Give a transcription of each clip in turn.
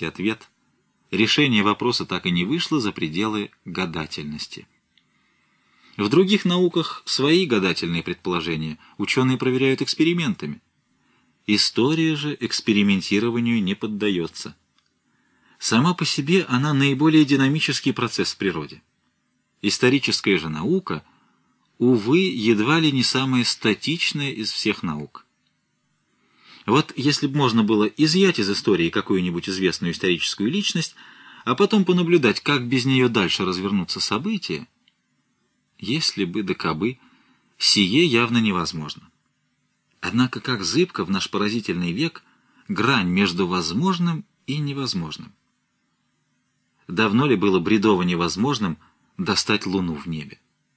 найти ответ. Решение вопроса так и не вышло за пределы гадательности. В других науках свои гадательные предположения ученые проверяют экспериментами. История же экспериментированию не поддается. Сама по себе она наиболее динамический процесс в природе. Историческая же наука, увы, едва ли не самая статичная из всех наук. Вот если бы можно было изъять из истории какую-нибудь известную историческую личность, а потом понаблюдать, как без нее дальше развернутся события, если бы да кабы, сие явно невозможно. Однако как зыбко в наш поразительный век грань между возможным и невозможным. Давно ли было бредово невозможным достать Луну в небе?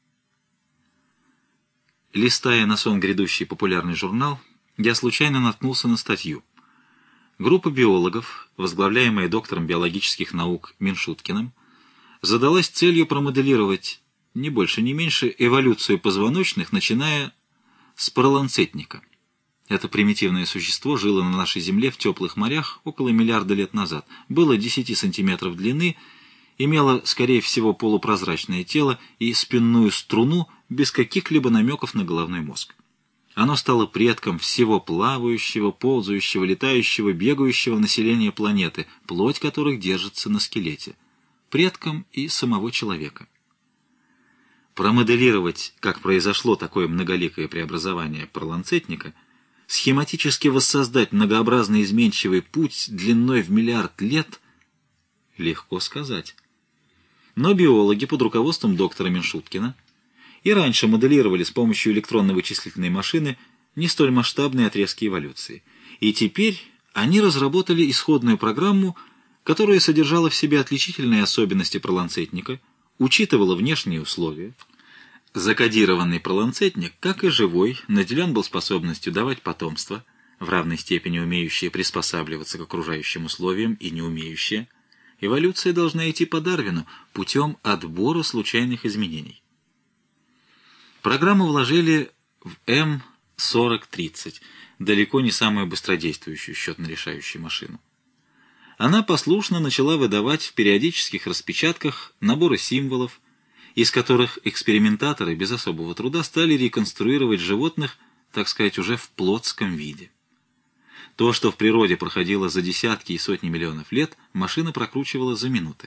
Листая на сон грядущий популярный журнал, я случайно наткнулся на статью. Группа биологов, возглавляемая доктором биологических наук Меншуткиным, задалась целью промоделировать ни больше ни меньше эволюцию позвоночных, начиная с параланцетника. Это примитивное существо жило на нашей Земле в теплых морях около миллиарда лет назад, было 10 сантиметров длины, имело, скорее всего, полупрозрачное тело и спинную струну без каких-либо намеков на головной мозг. Оно стало предком всего плавающего, ползающего, летающего, бегающего населения планеты, плоть которых держится на скелете, предком и самого человека. Промоделировать, как произошло такое многоликое преобразование параланцетника, схематически воссоздать многообразный изменчивый путь длиной в миллиард лет, легко сказать. Но биологи под руководством доктора Меншуткина и раньше моделировали с помощью электронно-вычислительной машины не столь масштабные отрезки эволюции. И теперь они разработали исходную программу, которая содержала в себе отличительные особенности параланцетника, учитывала внешние условия. Закодированный параланцетник, как и живой, наделен был способностью давать потомство, в равной степени умеющее приспосабливаться к окружающим условиям и не умеющее. Эволюция должна идти по Дарвину путем отбора случайных изменений. Программу вложили в М4030, далеко не самую быстродействующую счетно-решающую машину. Она послушно начала выдавать в периодических распечатках наборы символов, из которых экспериментаторы без особого труда стали реконструировать животных, так сказать, уже в плотском виде. То, что в природе проходило за десятки и сотни миллионов лет, машина прокручивала за минуты.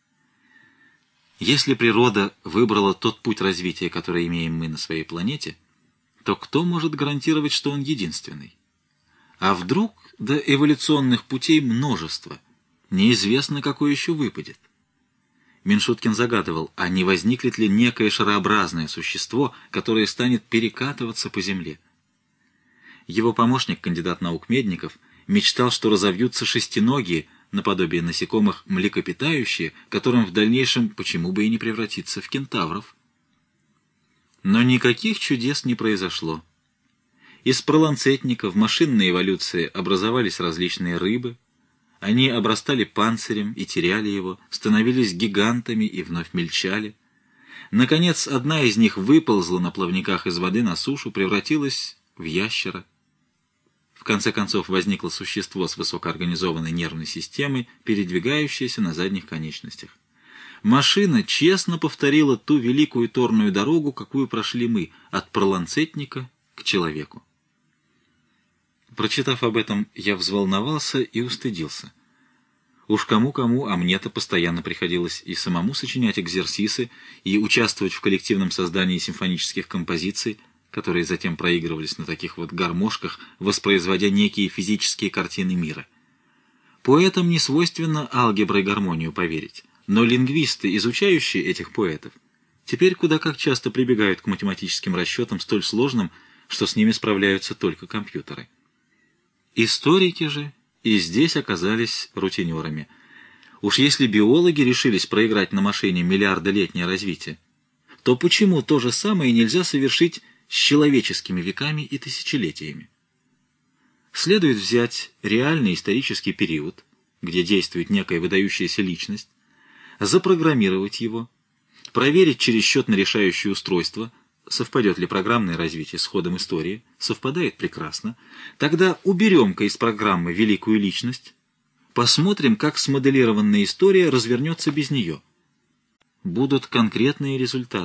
Если природа выбрала тот путь развития, который имеем мы на своей планете, то кто может гарантировать, что он единственный? А вдруг до эволюционных путей множество, неизвестно, какой еще выпадет? Меншуткин загадывал, а не возникнет ли некое шарообразное существо, которое станет перекатываться по Земле. Его помощник, кандидат наук Медников, мечтал, что разовьются шестиногие, наподобие насекомых млекопитающие, которым в дальнейшем почему бы и не превратиться в кентавров. Но никаких чудес не произошло. Из параланцетника в машинной эволюции образовались различные рыбы, они обрастали панцирем и теряли его, становились гигантами и вновь мельчали. Наконец, одна из них выползла на плавниках из воды на сушу, превратилась в ящера. В конце концов возникло существо с высокоорганизованной нервной системой, передвигающееся на задних конечностях. Машина честно повторила ту великую торную дорогу, какую прошли мы, от параланцетника к человеку. Прочитав об этом, я взволновался и устыдился. Уж кому-кому, а мне-то постоянно приходилось и самому сочинять экзерсисы, и участвовать в коллективном создании симфонических композиций, которые затем проигрывались на таких вот гармошках, воспроизводя некие физические картины мира. Поэтам не свойственно алгебра и гармонию поверить, но лингвисты, изучающие этих поэтов, теперь куда как часто прибегают к математическим расчетам столь сложным, что с ними справляются только компьютеры. Историки же и здесь оказались рутинерами. Уж если биологи решились проиграть на машине миллиардолетнее развитие, то почему то же самое нельзя совершить с человеческими веками и тысячелетиями? Следует взять реальный исторический период, где действует некая выдающаяся личность, запрограммировать его, проверить через счетно-решающее устройство, совпадет ли программное развитие с ходом истории, совпадает прекрасно, тогда уберем-ка из программы великую личность, Посмотрим, как смоделированная история развернется без нее. Будут конкретные результаты.